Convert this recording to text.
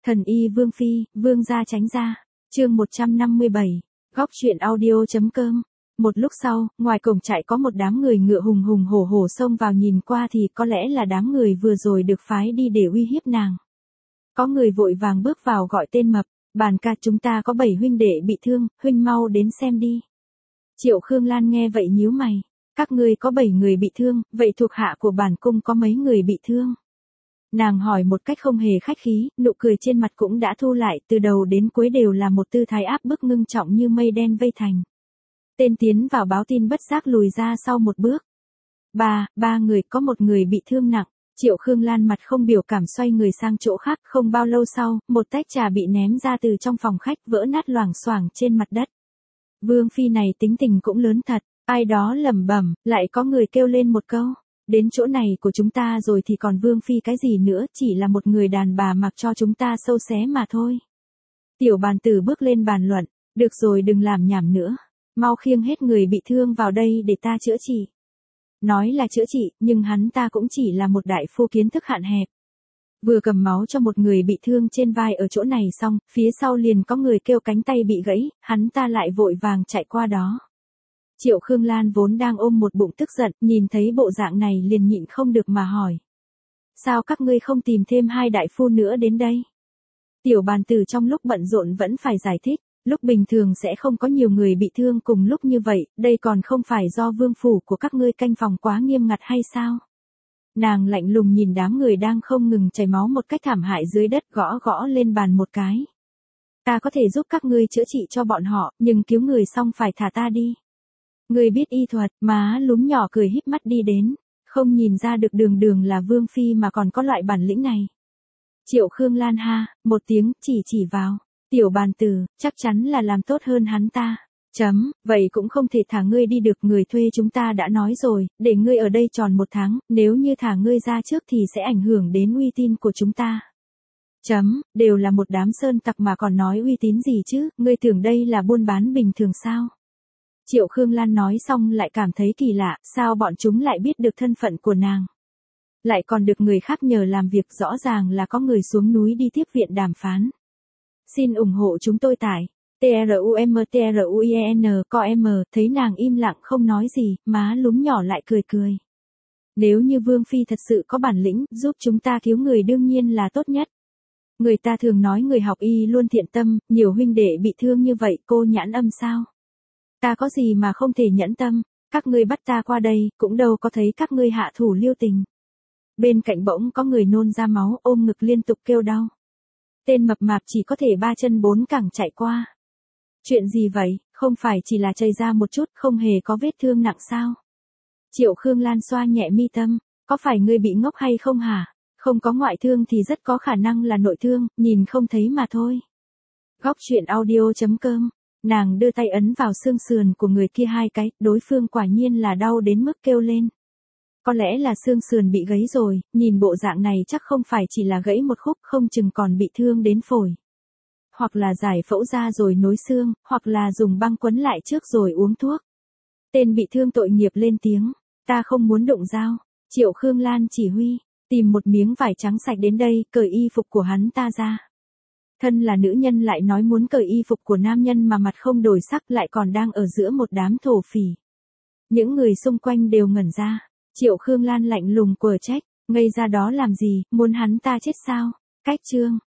Thần y Vương Phi, Vương gia tránh ra. Chương 157. Góc truyện audio.com. Một lúc sau, ngoài cổng trại có một đám người ngựa hùng hùng hổ hổ xông vào, nhìn qua thì có lẽ là đám người vừa rồi được phái đi để uy hiếp nàng. Có người vội vàng bước vào gọi tên Mập, "Bàn ca, chúng ta có 7 huynh đệ bị thương, huynh mau đến xem đi." Triệu Khương Lan nghe vậy nhíu mày, "Các ngươi có 7 người bị thương, vậy thuộc hạ của bản cung có mấy người bị thương?" Nàng hỏi một cách không hề khách khí, nụ cười trên mặt cũng đã thu lại, từ đầu đến cuối đều là một tư thái áp bức ngưng trọng như mây đen vây thành. Tên tiến vào báo tin bất giác lùi ra sau một bước. Ba người, có một người bị thương nặng." Triệu Khương Lan mặt không biểu cảm xoay người sang chỗ khác, không bao lâu sau, một tách trà bị ném ra từ trong phòng khách, vỡ nát loảng xoảng trên mặt đất. Vương Phi này tính tình cũng lớn thật, ai đó lẩm bẩm, lại có người kêu lên một câu. "Đến chỗ này của chúng ta rồi thì còn Vương Phi cái gì nữa, chỉ là một người đàn bà mặc cho chúng ta sâu xé mà thôi." Tiểu Bàn Tử bước lên bàn luận, "Được rồi, đừng làm nhảm nữa. Mau khiêng hết người bị thương vào đây để ta chữa trị." Nói là chữa trị, nhưng hắn ta cũng chỉ là một đại phu kiến thức hạn hẹp. Vừa cầm máu cho một người bị thương trên vai ở chỗ này xong, phía sau liền có người kêu cánh tay bị gãy, hắn ta lại vội vàng chạy qua đó. Triệu Khương Lan vốn đang ôm một bụng tức giận, nhìn thấy bộ dạng này liền nhịn không được mà hỏi. "Sao các ngươi không tìm thêm 2 đại phu nữa đến đây?" Tiểu Bàn Tử trong lúc bận rộn vẫn phải giải thích, lúc bình thường sẽ không có nhiều người bị thương cùng lúc như vậy, đây còn không phải do vương phủ của các ngươi canh phòng quá nghiêm ngặt hay sao? Nàng lạnh lùng nhìn đám người đang không ngừng chảy máu một cách thảm hại dưới đất, gõ gõ lên bàn một cái. "Ta có thể giúp các ngươi chữa trị cho bọn họ, nhưng cứu người xong phải thả ta đi." "Ngươi biết y thuật?" Má lúm nhỏ cười híp mắt đi đến, "Không nhìn ra được đường đường là Vương Phi mà còn có loại bản lĩnh này." Triệu Khương Lan ha, một tiếng, chỉ vào. "Tiểu Bàn Tử, chắc chắn là làm tốt hơn hắn ta. Vậy cũng không thể thả ngươi đi được, người thuê chúng ta đã nói rồi, để ngươi ở đây tròn 1 tháng, nếu như thả ngươi ra trước thì sẽ ảnh hưởng đến uy tín của chúng ta." Đều là một đám sơn tặc mà còn nói uy tín gì chứ, ngươi tưởng đây là buôn bán bình thường sao? Triệu Khương Lan nói xong lại cảm thấy kỳ lạ, sao bọn chúng lại biết được thân phận của nàng? Lại còn được người khác nhờ làm việc, rõ ràng là có người xuống núi đi tiếp viện đàm phán. Xin ủng hộ chúng tôi tại TRUMTRUIEN. Thấy nàng im lặng không nói gì, má lúm nhỏ lại cười. "Nếu như Vương Phi thật sự có bản lĩnh, giúp chúng ta cứu người đương nhiên là tốt nhất. Người ta thường nói người học y luôn thiện tâm, nhiều huynh đệ bị thương như vậy, cô nhãn âm sao? Ta có gì mà không thể nhẫn tâm, các ngươi bắt ta qua đây, cũng đâu có thấy các ngươi hạ thủ lưu tình." Bên cạnh bỗng có người nôn ra máu, ôm ngực liên tục kêu đau. Tên mập mạp chỉ có thể 3 chân 4 cẳng chạy qua. "Chuyện gì vậy, không phải chỉ là chảy ra một chút, không hề có vết thương nặng sao?" Triệu Khương Lan xoa nhẹ mi tâm, "Có phải ngươi bị ngốc hay không hả? Không có ngoại thương thì rất có khả năng là nội thương, nhìn không thấy mà thôi." Góc truyện audio.com. Nàng đưa tay ấn vào xương sườn của người kia 2 cái, đối phương quả nhiên là đau đến mức kêu lên. Có lẽ là xương sườn bị gãy rồi, nhìn bộ dạng này chắc không phải chỉ là gãy một khúc, không chừng còn bị thương đến phổi. Hoặc là giải phẫu ra rồi nối xương, hoặc là dùng băng quấn lại trước rồi uống thuốc. Tên bị thương tội nghiệp lên tiếng, "Ta không muốn đụng dao." Triệu Khương Lan chỉ huy, "Tìm một miếng vải trắng sạch đến đây, cởi y phục của hắn ta ra." Thân là nữ nhân lại nói muốn cởi y phục của nam nhân mà mặt không đổi sắc, lại còn đang ở giữa một đám thổ phỉ. Những người xung quanh đều ngẩn ra. Triệu Khương Lan lạnh lùng quở trách, "Ngây ra đó làm gì, muốn hắn ta chết sao?" Cách chương